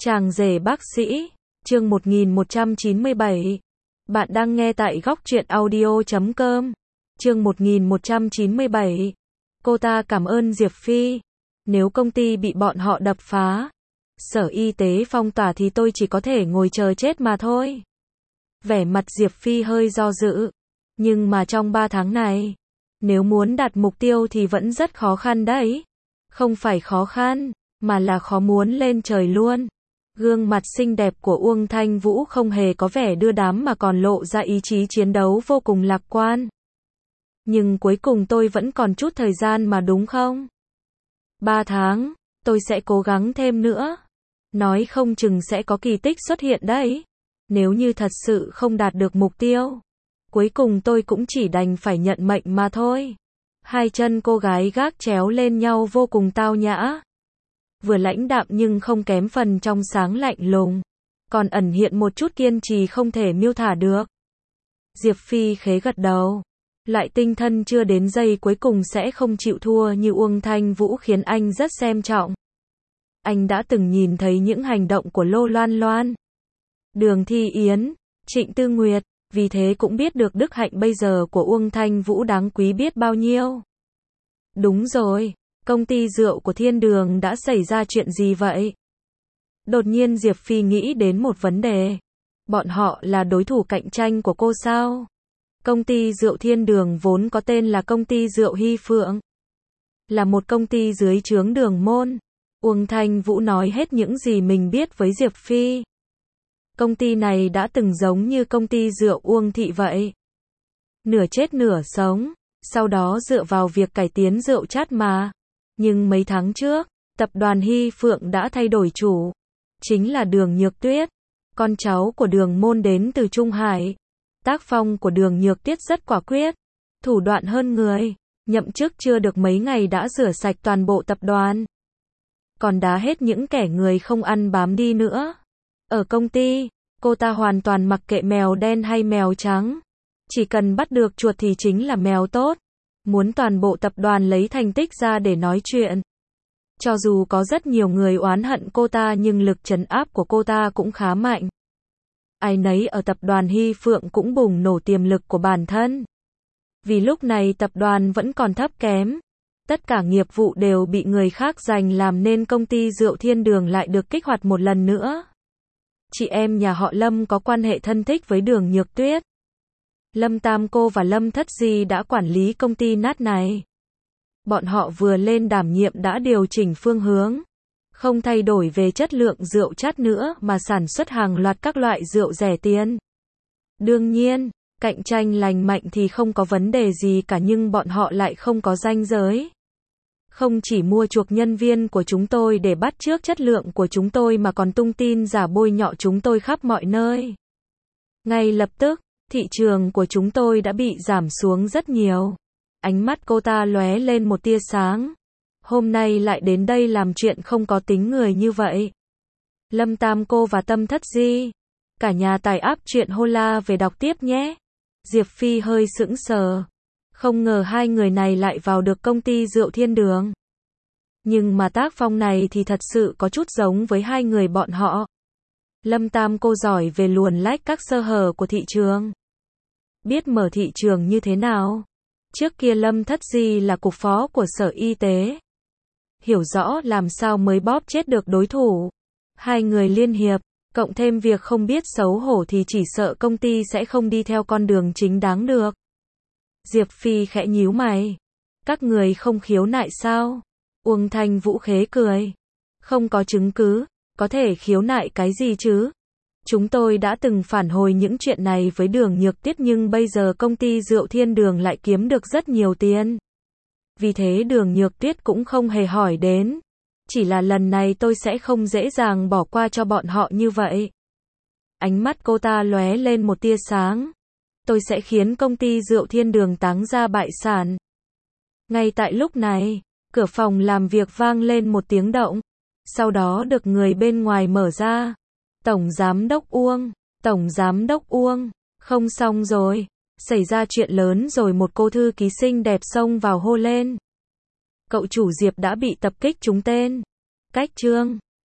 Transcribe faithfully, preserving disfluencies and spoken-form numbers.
Chàng rể bác sĩ, chương một nghìn một trăm chín mươi bảy. Bạn đang nghe tại góc truyện audio chấm com. Chương một nghìn một trăm chín mươi bảy. Cô ta cảm ơn Diệp Phi. Nếu công ty bị bọn họ đập phá, Sở Y tế phong tỏa thì tôi chỉ có thể ngồi chờ chết mà thôi. Vẻ mặt Diệp Phi hơi do dự. Nhưng mà trong ba tháng này, nếu muốn đạt mục tiêu thì vẫn rất khó khăn đấy. Không phải khó khăn, mà là khó muốn lên trời luôn. Gương mặt xinh đẹp của Uông Thanh Vũ không hề có vẻ đưa đám mà còn lộ ra ý chí chiến đấu vô cùng lạc quan. Nhưng cuối cùng tôi vẫn còn chút thời gian mà đúng không? Ba tháng, tôi sẽ cố gắng thêm nữa. Nói không chừng sẽ có kỳ tích xuất hiện đấy. Nếu như thật sự không đạt được mục tiêu, cuối cùng tôi cũng chỉ đành phải nhận mệnh mà thôi. Hai chân cô gái gác chéo lên nhau vô cùng tao nhã. Vừa lãnh đạm nhưng không kém phần trong sáng lạnh lùng, còn ẩn hiện một chút kiên trì không thể miêu tả được. Diệp Phi khẽ gật đầu. Loại tinh thần chưa đến giây cuối cùng sẽ không chịu thua như Uông Thanh Vũ khiến anh rất xem trọng. Anh đã từng nhìn thấy những hành động của Lô Loan Loan, Đường Thi Yến, Trịnh Tư Nguyệt, vì thế cũng biết được đức hạnh bây giờ của Uông Thanh Vũ đáng quý biết bao nhiêu. Đúng rồi, công ty rượu của Thiên Đường đã xảy ra chuyện gì vậy? Đột nhiên Diệp Phi nghĩ đến một vấn đề. Bọn họ là đối thủ cạnh tranh của cô sao? Công ty rượu Thiên Đường vốn có tên là công ty rượu Hy Phượng, là một công ty dưới trướng Đường Môn. Uông Thanh Vũ nói hết những gì mình biết với Diệp Phi. Công ty này đã từng giống như công ty rượu Uông Thị vậy. Nửa chết nửa sống, sau đó dựa vào việc cải tiến rượu chát mà. Nhưng mấy tháng trước, tập đoàn Hy Phượng đã thay đổi chủ. Chính là Đường Nhược Tuyết, con cháu của Đường Môn đến từ Trung Hải. Tác phong của Đường Nhược Tuyết rất quả quyết, thủ đoạn hơn người. Nhậm chức chưa được mấy ngày đã rửa sạch toàn bộ tập đoàn, còn đá hết những kẻ người không ăn bám đi nữa. Ở công ty, cô ta hoàn toàn mặc kệ mèo đen hay mèo trắng. Chỉ cần bắt được chuột thì chính là mèo tốt. Muốn toàn bộ tập đoàn lấy thành tích ra để nói chuyện. Cho dù có rất nhiều người oán hận cô ta nhưng lực trấn áp của cô ta cũng khá mạnh. Ai nấy ở tập đoàn Hy Phượng cũng bùng nổ tiềm lực của bản thân. Vì lúc này tập đoàn vẫn còn thấp kém. Tất cả nghiệp vụ đều bị người khác giành làm nên công ty rượu Thiên Đường lại được kích hoạt một lần nữa. Chị em nhà họ Lâm có quan hệ thân thích với Đường Nhược Tuyết. Lâm Tam Cô và Lâm Thất Di đã quản lý công ty nát này. Bọn họ vừa lên đảm nhiệm đã điều chỉnh phương hướng. Không thay đổi về chất lượng rượu chát nữa mà sản xuất hàng loạt các loại rượu rẻ tiền. Đương nhiên, cạnh tranh lành mạnh thì không có vấn đề gì cả nhưng bọn họ lại không có ranh giới. Không chỉ mua chuộc nhân viên của chúng tôi để bắt chước chất lượng của chúng tôi mà còn tung tin giả bôi nhọ chúng tôi khắp mọi nơi. Ngay lập tức, thị trường của chúng tôi đã bị giảm xuống rất nhiều. Ánh mắt cô ta lóe lên một tia sáng. Hôm nay lại đến đây làm chuyện không có tính người như vậy. Lâm Tam Cô và Tâm Thất Di, cả nhà tải app truyện Hola về đọc tiếp nhé. Diệp Phi hơi sững sờ. Không ngờ hai người này lại vào được công ty rượu Thiên Đường. Nhưng mà tác phong này thì thật sự có chút giống với hai người bọn họ. Lâm Tam Cô giỏi về luồn lách các sơ hở của thị trường. Biết mở thị trường như thế nào. Trước kia Lâm Thất Di là cục phó của Sở Y tế. Hiểu rõ làm sao mới bóp chết được đối thủ. Hai người liên hiệp, cộng thêm việc không biết xấu hổ thì chỉ sợ công ty sẽ không đi theo con đường chính đáng được. Diệp Phi khẽ nhíu mày. Các người không khiếu nại sao? Uông Thanh Vũ khế cười. Không có chứng cứ, có thể khiếu nại cái gì chứ? Chúng tôi đã từng phản hồi những chuyện này với Đường Nhược Tuyết nhưng bây giờ công ty rượu Thiên Đường lại kiếm được rất nhiều tiền. Vì thế Đường Nhược Tuyết cũng không hề hỏi đến. Chỉ là lần này tôi sẽ không dễ dàng bỏ qua cho bọn họ như vậy. Ánh mắt cô ta lóe lên một tia sáng. Tôi sẽ khiến công ty rượu Thiên Đường táng ra bại sản. Ngay tại lúc này, cửa phòng làm việc vang lên một tiếng động. Sau đó được người bên ngoài mở ra. Tổng Giám đốc Uông, Tổng Giám đốc Uông, không xong rồi. Xảy ra chuyện lớn rồi, một cô thư ký xinh đẹp xông vào hô lên. Cậu chủ Diệp đã bị tập kích trúng tên. Cách chương